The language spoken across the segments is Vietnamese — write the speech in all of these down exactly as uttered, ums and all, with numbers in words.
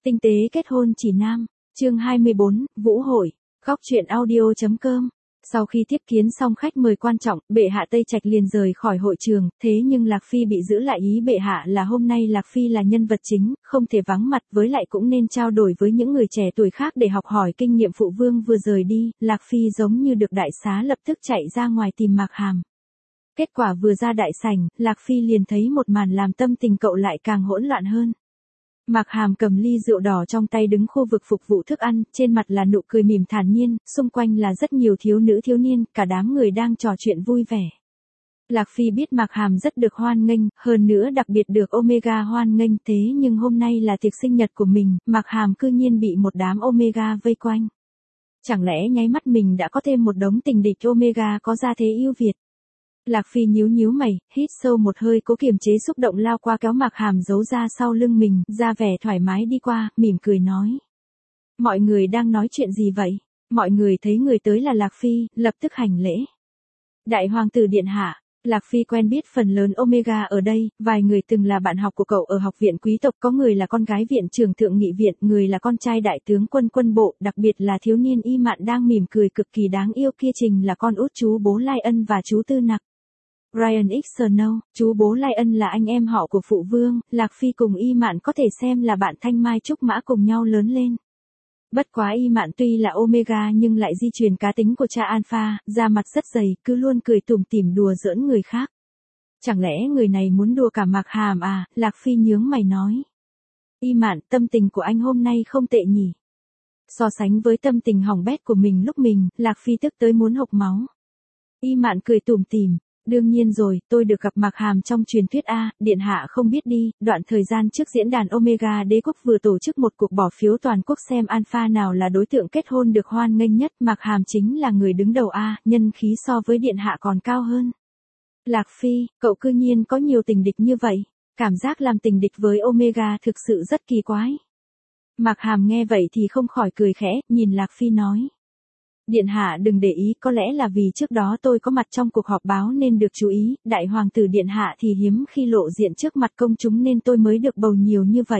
Tinh tế kết hôn chỉ nam, chương hai mươi bốn, Vũ hội, góc truyện audio.com. Sau khi tiếp kiến xong khách mời quan trọng, bệ hạ Tây Trạch liền rời khỏi hội trường, thế nhưng Lạc Phi bị giữ lại, ý bệ hạ là hôm nay Lạc Phi là nhân vật chính, không thể vắng mặt, với lại cũng nên trao đổi với những người trẻ tuổi khác để học hỏi kinh nghiệm. Phụ vương vừa rời đi, Lạc Phi giống như được đại xá, lập tức chạy ra ngoài tìm Mạc Hàm. Kết quả vừa ra đại sảnh, Lạc Phi liền thấy một màn làm tâm tình cậu lại càng hỗn loạn hơn. Mạc Hàm cầm ly rượu đỏ trong tay đứng khu vực phục vụ thức ăn, trên mặt là nụ cười mỉm thản nhiên, xung quanh là rất nhiều thiếu nữ thiếu niên, cả đám người đang trò chuyện vui vẻ. Lạc Phi biết Mạc Hàm rất được hoan nghênh, hơn nữa đặc biệt được Omega hoan nghênh, thế nhưng hôm nay là tiệc sinh nhật của mình, Mạc Hàm cư nhiên bị một đám Omega vây quanh. Chẳng lẽ nháy mắt mình đã có thêm một đống tình địch Omega có gia thế ưu việt? Lạc Phi nhíu nhíu mày, hít sâu một hơi, cố kiềm chế xúc động, lao qua kéo Mạc Hàm giấu ra sau lưng mình, ra vẻ thoải mái đi qua, mỉm cười nói. Mọi người đang nói chuyện gì vậy? Mọi người thấy người tới là Lạc Phi, lập tức hành lễ. Đại hoàng tử điện hạ. Lạc Phi quen biết phần lớn Omega ở đây, vài người từng là bạn học của cậu ở học viện quý tộc, có người là con gái viện trưởng thượng nghị viện, người là con trai đại tướng quân quân bộ, đặc biệt là thiếu niên Y Mạn đang mỉm cười cực kỳ đáng yêu kia trình là con út chú bố Lai Ân và chú Tư Nặc. Ryan X Snow, chú bố Lai Ân là anh em họ của phụ vương, Lạc Phi cùng Y Mạn có thể xem là bạn thanh mai trúc mã cùng nhau lớn lên. Bất quá Y Mạn tuy là Omega nhưng lại di truyền cá tính của cha Alpha, da mặt rất dày, cứ luôn cười tủm tỉm đùa giỡn người khác. Chẳng lẽ người này muốn đùa cả Mạc Hàm à? Lạc Phi nhướng mày nói. Y Mạn, tâm tình của anh hôm nay không tệ nhỉ? So sánh với tâm tình hỏng bét của mình lúc mình, Lạc Phi tức tới muốn hộc máu. Y Mạn cười tủm tỉm. Đương nhiên rồi, tôi được gặp Mạc Hàm trong truyền thuyết A, điện hạ không biết đi, đoạn thời gian trước diễn đàn Omega đế quốc vừa tổ chức một cuộc bỏ phiếu toàn quốc xem Alpha nào là đối tượng kết hôn được hoan nghênh nhất, Mạc Hàm chính là người đứng đầu A, nhân khí so với điện hạ còn cao hơn. Lạc Phi, cậu cư nhiên có nhiều tình địch như vậy, cảm giác làm tình địch với Omega thực sự rất kỳ quái. Mạc Hàm nghe vậy thì không khỏi cười khẽ, nhìn Lạc Phi nói. Điện hạ đừng để ý, có lẽ là vì trước đó tôi có mặt trong cuộc họp báo nên được chú ý, đại hoàng tử điện hạ thì hiếm khi lộ diện trước mặt công chúng nên tôi mới được bầu nhiều như vậy.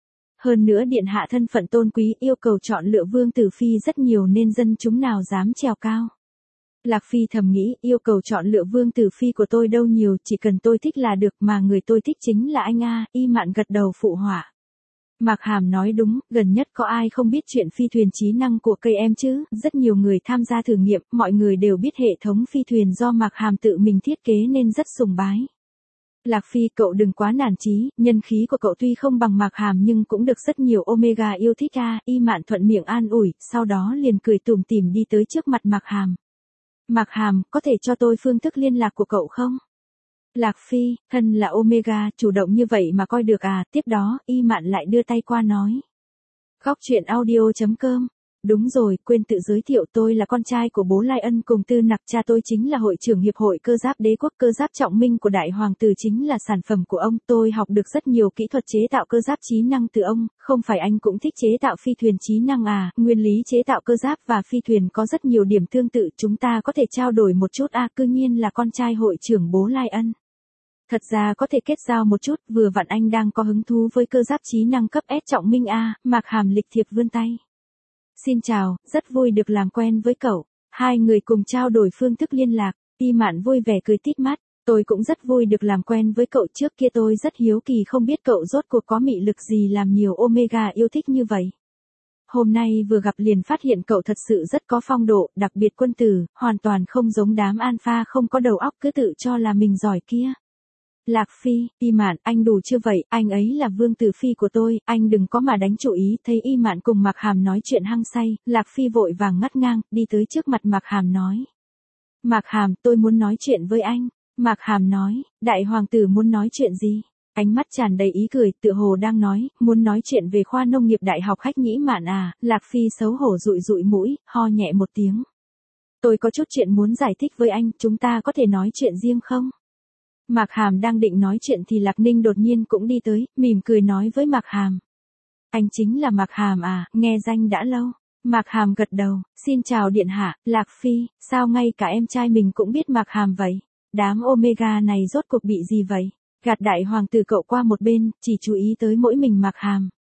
Hơn nữa điện hạ thân phận tôn quý, yêu cầu chọn lựa vương tử phi rất nhiều nên dân chúng nào dám trèo cao. Lạc Phi thầm nghĩ, yêu cầu chọn lựa vương tử phi của tôi đâu nhiều, chỉ cần tôi thích là được, mà người tôi thích chính là anh A. Y Mạn gật đầu phụ họa. Mạc Hàm nói đúng, gần nhất có ai không biết chuyện phi thuyền trí năng của cây em chứ, rất nhiều người tham gia thử nghiệm, mọi người đều biết hệ thống phi thuyền do Mạc Hàm tự mình thiết kế nên rất sùng bái. Lạc Phi, cậu đừng quá nản chí, nhân khí của cậu tuy không bằng Mạc Hàm nhưng cũng được rất nhiều Omega yêu thích A. Y Mạn thuận miệng an ủi, sau đó liền cười tủm tỉm đi tới trước mặt Mạc Hàm. Mạc Hàm, có thể cho tôi phương thức liên lạc của cậu không? Lạc Phi, thân là Omega, chủ động như vậy mà coi được à, tiếp đó, Y Mạn lại đưa tay qua nói. Góc truyện audio.com. Đúng rồi, quên tự giới thiệu, tôi là con trai của bố Lai Ân cùng Tư Nặc, cha tôi chính là hội trưởng hiệp hội cơ giáp đế quốc, cơ giáp trọng minh của đại hoàng tử chính là sản phẩm của ông, tôi học được rất nhiều kỹ thuật chế tạo cơ giáp trí năng từ ông, không phải anh cũng thích chế tạo phi thuyền trí năng à, nguyên lý chế tạo cơ giáp và phi thuyền có rất nhiều điểm tương tự, chúng ta có thể trao đổi một chút à, cư nhiên là con trai hội trưởng bố Lai Ân. Thật ra có thể kết giao một chút, vừa vặn anh đang có hứng thú với cơ giáp trí năng cấp S trọng minh A, Mạc Hàm lịch thiệp vươn tay. Xin chào, rất vui được làm quen với cậu. Hai người cùng trao đổi phương thức liên lạc, Y Mạn vui vẻ cười tít mắt, tôi cũng rất vui được làm quen với cậu, trước kia tôi rất hiếu kỳ không biết cậu rốt cuộc có mị lực gì làm nhiều Omega yêu thích như vậy. Hôm nay vừa gặp liền phát hiện cậu thật sự rất có phong độ, đặc biệt quân tử, hoàn toàn không giống đám Alpha không có đầu óc cứ tự cho là mình giỏi kia. Lạc Phi, Y Mạn, anh đủ chưa vậy, anh ấy là vương tử phi của tôi, anh đừng có mà đánh chủ ý. Thấy Y Mạn cùng Mạc Hàm nói chuyện hăng say, Lạc Phi vội vàng ngắt ngang, đi tới trước mặt Mạc Hàm nói. Mạc Hàm, tôi muốn nói chuyện với anh. Mạc Hàm nói, đại hoàng tử muốn nói chuyện gì? Ánh mắt tràn đầy ý cười, tựa hồ đang nói, muốn nói chuyện về khoa nông nghiệp đại học Hách Nhĩ Mạn à, Lạc Phi xấu hổ dụi dụi mũi, ho nhẹ một tiếng. Tôi có chút chuyện muốn giải thích với anh, chúng ta có thể nói chuyện riêng không? Mạc Hàm đang định nói chuyện thì Lạc Ninh đột nhiên cũng đi tới, mỉm cười nói với Mạc Hàm. Anh chính là Mạc Hàm à, nghe danh đã lâu. Mạc Hàm gật đầu, xin chào điện hạ, Lạc Phi, sao ngay cả em trai mình cũng biết Mạc Hàm vậy? Đám Omega này rốt cuộc bị gì vậy? Gạt đại hoàng tử cậu qua một bên, chỉ chú ý tới mỗi mình Mạc Hàm.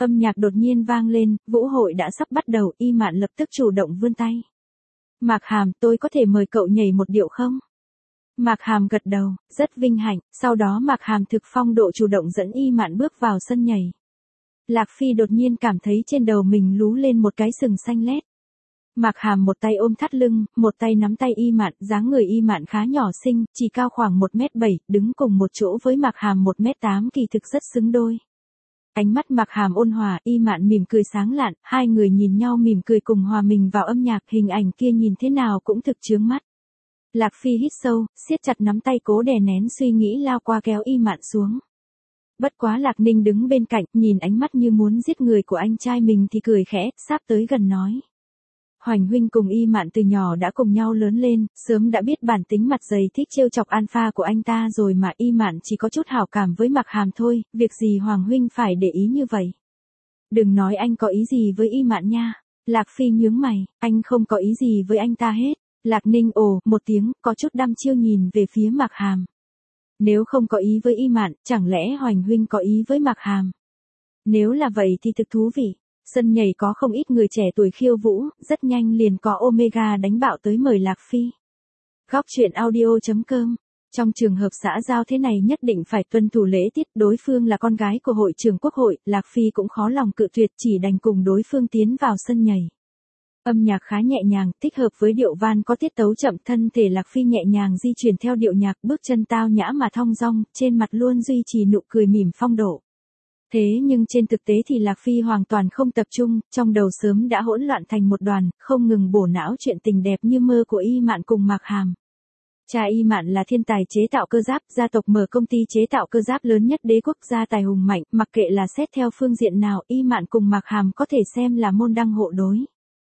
Âm nhạc đột nhiên vang lên, vũ hội đã sắp bắt đầu, Y Mạn lập tức chủ động vươn tay. Mạc Hàm, tôi có thể mời cậu nhảy một điệu không? Mạc Hàm gật đầu, rất vinh hạnh, sau đó Mạc Hàm thực phong độ chủ động dẫn Y Mạn bước vào sân nhảy. Lạc Phi đột nhiên cảm thấy trên đầu mình lú lên một cái sừng xanh lét. Mạc Hàm một tay ôm thắt lưng, một tay nắm tay Y Mạn, dáng người Y Mạn khá nhỏ xinh, chỉ cao khoảng một mét bảy, đứng cùng một chỗ với Mạc Hàm một mét tám kỳ thực rất xứng đôi. Ánh mắt Mạc Hàm ôn hòa, Y Mạn mỉm cười sáng lạn, hai người nhìn nhau mỉm cười cùng hòa mình vào âm nhạc, hình ảnh kia nhìn thế nào cũng thực chướng mắt. Lạc Phi hít sâu, siết chặt nắm tay cố đè nén suy nghĩ lao qua kéo Y Mạn xuống. Bất quá Lạc Ninh đứng bên cạnh, nhìn ánh mắt như muốn giết người của anh trai mình thì cười khẽ, sắp tới gần nói. Hoành huynh cùng Y Mạn từ nhỏ đã cùng nhau lớn lên, sớm đã biết bản tính mặt dày thích trêu chọc alpha của anh ta rồi mà Y Mạn chỉ có chút hảo cảm với Mạc Hàm thôi, việc gì Hoàng huynh phải để ý như vậy. Đừng nói anh có ý gì với Y Mạn nha. Lạc Phi nhướng mày, anh không có ý gì với anh ta hết. Lạc Ninh ồ một tiếng, có chút đăm chiêu nhìn về phía Mạc Hàm. Nếu không có ý với Y Mạn, chẳng lẽ Hoành huynh có ý với Mạc Hàm? Nếu là vậy thì thực thú vị. Sân nhảy có không ít người trẻ tuổi khiêu vũ, rất nhanh liền có Omega đánh bạo tới mời Lạc Phi. Góc truyện audio chấm com. Trong trường hợp xã giao thế này nhất định phải tuân thủ lễ tiết, đối phương là con gái của hội trưởng quốc hội, Lạc Phi cũng khó lòng cự tuyệt, chỉ đành cùng đối phương tiến vào sân nhảy. Âm nhạc khá nhẹ nhàng, thích hợp với điệu van có tiết tấu chậm, thân thể Lạc Phi nhẹ nhàng di chuyển theo điệu nhạc, bước chân tao nhã mà thong dong, trên mặt luôn duy trì nụ cười mỉm phong độ. Thế nhưng trên thực tế thì Lạc Phi hoàn toàn không tập trung, trong đầu sớm đã hỗn loạn thành một đoàn, không ngừng bổ não chuyện tình đẹp như mơ của Y Mạn cùng Mạc Hàm. Cha Y Mạn là thiên tài chế tạo cơ giáp, gia tộc mở công ty chế tạo cơ giáp lớn nhất đế quốc, gia tài hùng mạnh, mặc kệ là xét theo phương diện nào, Y Mạn cùng Mạc Hàm có thể xem là môn đăng hộ đối.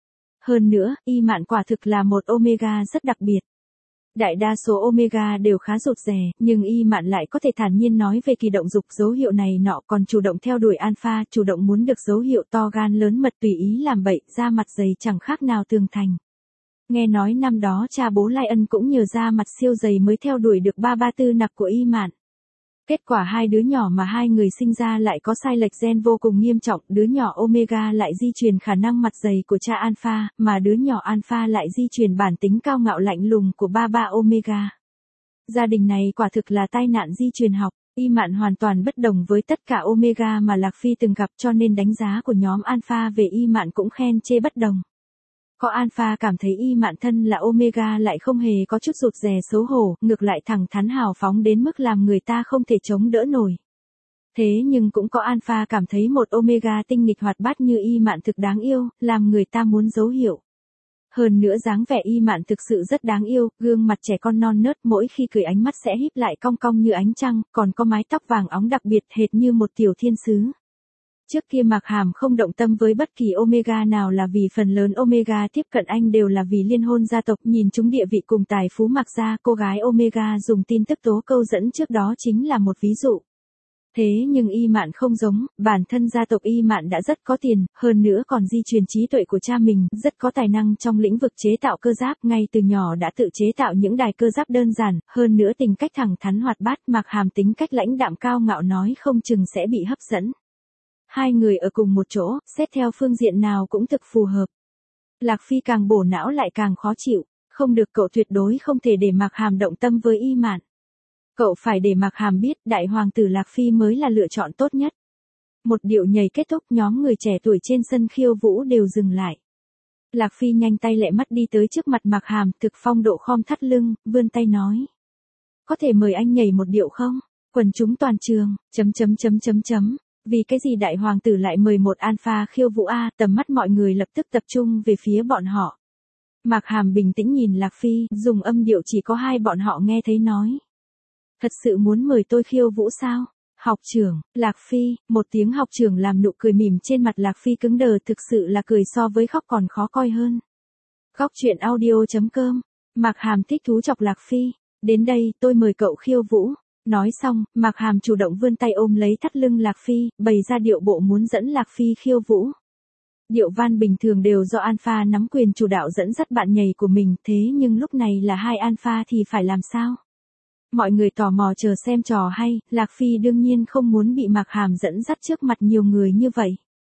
Hơn nữa, Y Mạn quả thực là một Omega rất đặc biệt. Đại đa số Omega đều khá rụt rè, nhưng Y Mạn lại có thể thản nhiên nói về kỳ động dục dấu hiệu này nọ, còn chủ động theo đuổi alpha, chủ động muốn được dấu hiệu to gan lớn mật, tùy ý làm bậy, da mặt dày chẳng khác nào tường thành. Nghe nói năm đó cha bố Lai Ân cũng nhờ da mặt siêu dày mới theo đuổi được ba ba tư nặc của Y Mạn. Kết quả hai đứa nhỏ mà hai người sinh ra lại có sai lệch gen vô cùng nghiêm trọng, đứa nhỏ Omega lại di truyền khả năng mặt dày của cha Alpha, mà đứa nhỏ Alpha lại di truyền bản tính cao ngạo lạnh lùng của ba ba Omega. Gia đình này quả thực là tai nạn di truyền học, Y Mạn hoàn toàn bất đồng với tất cả Omega mà Lạc Phi từng gặp, cho nên đánh giá của nhóm Alpha về Y Mạn cũng khen chê bất đồng. Có Alpha cảm thấy Y Mạn thân là Omega lại không hề có chút rụt rè xấu hổ, ngược lại thẳng thắn hào phóng đến mức làm người ta không thể chống đỡ nổi. Thế nhưng cũng có Alpha cảm thấy một Omega tinh nghịch hoạt bát như Y Mạn thực đáng yêu, làm người ta muốn dấu hiệu. Hơn nữa dáng vẻ Y Mạn thực sự rất đáng yêu, gương mặt trẻ con non nớt, mỗi khi cười ánh mắt sẽ híp lại cong cong như ánh trăng, còn có mái tóc vàng óng đặc biệt hệt như một tiểu thiên sứ. Trước kia Mạc Hàm không động tâm với bất kỳ Omega nào là vì phần lớn Omega tiếp cận anh đều là vì liên hôn gia tộc, nhìn chúng địa vị cùng tài phú Mạc gia, cô gái Omega dùng tin tức tố câu dẫn trước đó chính là một ví dụ. Thế nhưng Y Mạn không giống, bản thân gia tộc Y Mạn đã rất có tiền, hơn nữa còn di truyền trí tuệ của cha mình, rất có tài năng trong lĩnh vực chế tạo cơ giáp, ngay từ nhỏ đã tự chế tạo những đài cơ giáp đơn giản, hơn nữa tính cách thẳng thắn hoạt bát, Mạc Hàm tính cách lãnh đạm cao ngạo nói không chừng sẽ bị hấp dẫn. Hai người ở cùng một chỗ, xét theo phương diện nào cũng thực phù hợp. Lạc Phi càng bổ não lại càng khó chịu, không được, cậu tuyệt đối không thể để Mạc Hàm động tâm với Y Mạn. Cậu phải để Mạc Hàm biết đại hoàng tử Lạc Phi mới là lựa chọn tốt nhất. Một điệu nhảy kết thúc, nhóm người trẻ tuổi trên sân khiêu vũ đều dừng lại. Lạc Phi nhanh tay lẹ mắt đi tới trước mặt Mạc Hàm, thực phong độ khom thắt lưng, vươn tay nói. Có thể mời anh nhảy một điệu không? Quần chúng toàn trường, chấm chấm chấm chấm chấm. Vì cái gì đại hoàng tử lại mời một alpha khiêu vũ a? Tầm mắt mọi người lập tức tập trung về phía bọn họ. Mạc Hàm bình tĩnh nhìn Lạc Phi, dùng âm điệu chỉ có hai bọn họ nghe thấy nói. Thật sự muốn mời tôi khiêu vũ sao? Học trưởng, Lạc Phi, một tiếng học trưởng làm nụ cười mỉm trên mặt Lạc Phi cứng đờ, thực sự là cười so với khóc còn khó coi hơn. Góc truyện audio chấm com. Mạc Hàm thích thú chọc Lạc Phi. Đến đây, tôi mời cậu khiêu vũ. Nói xong, Mạc Hàm chủ động vươn tay ôm lấy thắt lưng Lạc Phi, bày ra điệu bộ muốn dẫn Lạc Phi khiêu vũ. Điệu van bình thường đều do Alpha nắm quyền chủ đạo dẫn dắt bạn nhảy của mình, thế nhưng lúc này là hai Alpha thì phải làm sao? Mọi người tò mò chờ xem trò hay, Lạc Phi đương nhiên không muốn bị Mạc Hàm dẫn dắt trước mặt nhiều người như vậy.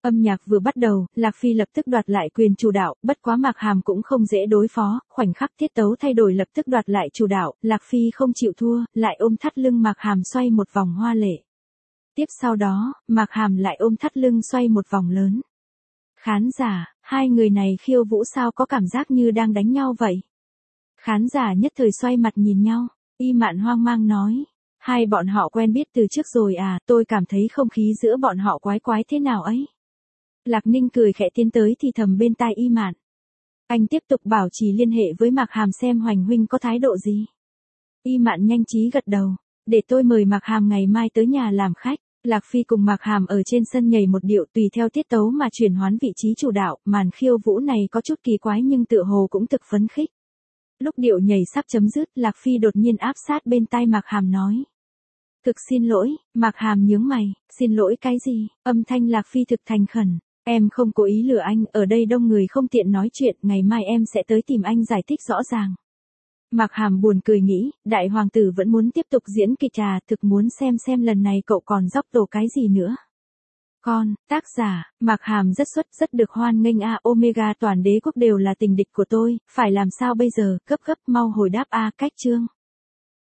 Âm nhạc vừa bắt đầu, Lạc Phi lập tức đoạt lại quyền chủ đạo, bất quá Mạc Hàm cũng không dễ đối phó, khoảnh khắc tiết tấu thay đổi lập tức đoạt lại chủ đạo, Lạc Phi không chịu thua, lại ôm thắt lưng Mạc Hàm xoay một vòng hoa lệ. Tiếp sau đó, Mạc Hàm lại ôm thắt lưng xoay một vòng lớn. Khán giả, hai người này khiêu vũ sao có cảm giác như đang đánh nhau vậy? Khán giả nhất thời xoay mặt nhìn nhau, Y Mạn hoang mang nói. Hai bọn họ quen biết từ trước rồi à, tôi cảm thấy không khí giữa bọn họ quái quái thế nào ấy. Lạc Ninh cười khẽ tiến tới thì thầm bên tai Y Mạn. Anh tiếp tục bảo trì liên hệ với Mạc Hàm xem Hoành huynh có thái độ gì. Y Mạn nhanh trí gật đầu, để tôi mời Mạc Hàm ngày mai tới nhà làm khách. Lạc Phi cùng Mạc Hàm ở trên sân nhảy một điệu tùy theo tiết tấu mà chuyển hoán vị trí chủ đạo, màn khiêu vũ này có chút kỳ quái nhưng tựa hồ cũng thực phấn khích. Lúc điệu nhảy sắp chấm dứt, Lạc Phi đột nhiên áp sát bên tai Mạc Hàm nói. Thực xin lỗi, Mạc Hàm nhướng mày, xin lỗi cái gì, âm thanh Lạc Phi thực thành khẩn. Em không cố ý lừa anh, ở đây đông người không tiện nói chuyện, ngày mai em sẽ tới tìm anh giải thích rõ ràng. Mạc Hàm buồn cười nghĩ, đại hoàng tử vẫn muốn tiếp tục diễn kịch à, thực muốn xem xem lần này cậu còn dốc tổ cái gì nữa. Con, tác giả, Mạc Hàm rất xuất, rất được hoan nghênh a, Omega toàn đế quốc đều là tình địch của tôi, phải làm sao bây giờ, gấp gấp mau hồi đáp a, cách chương.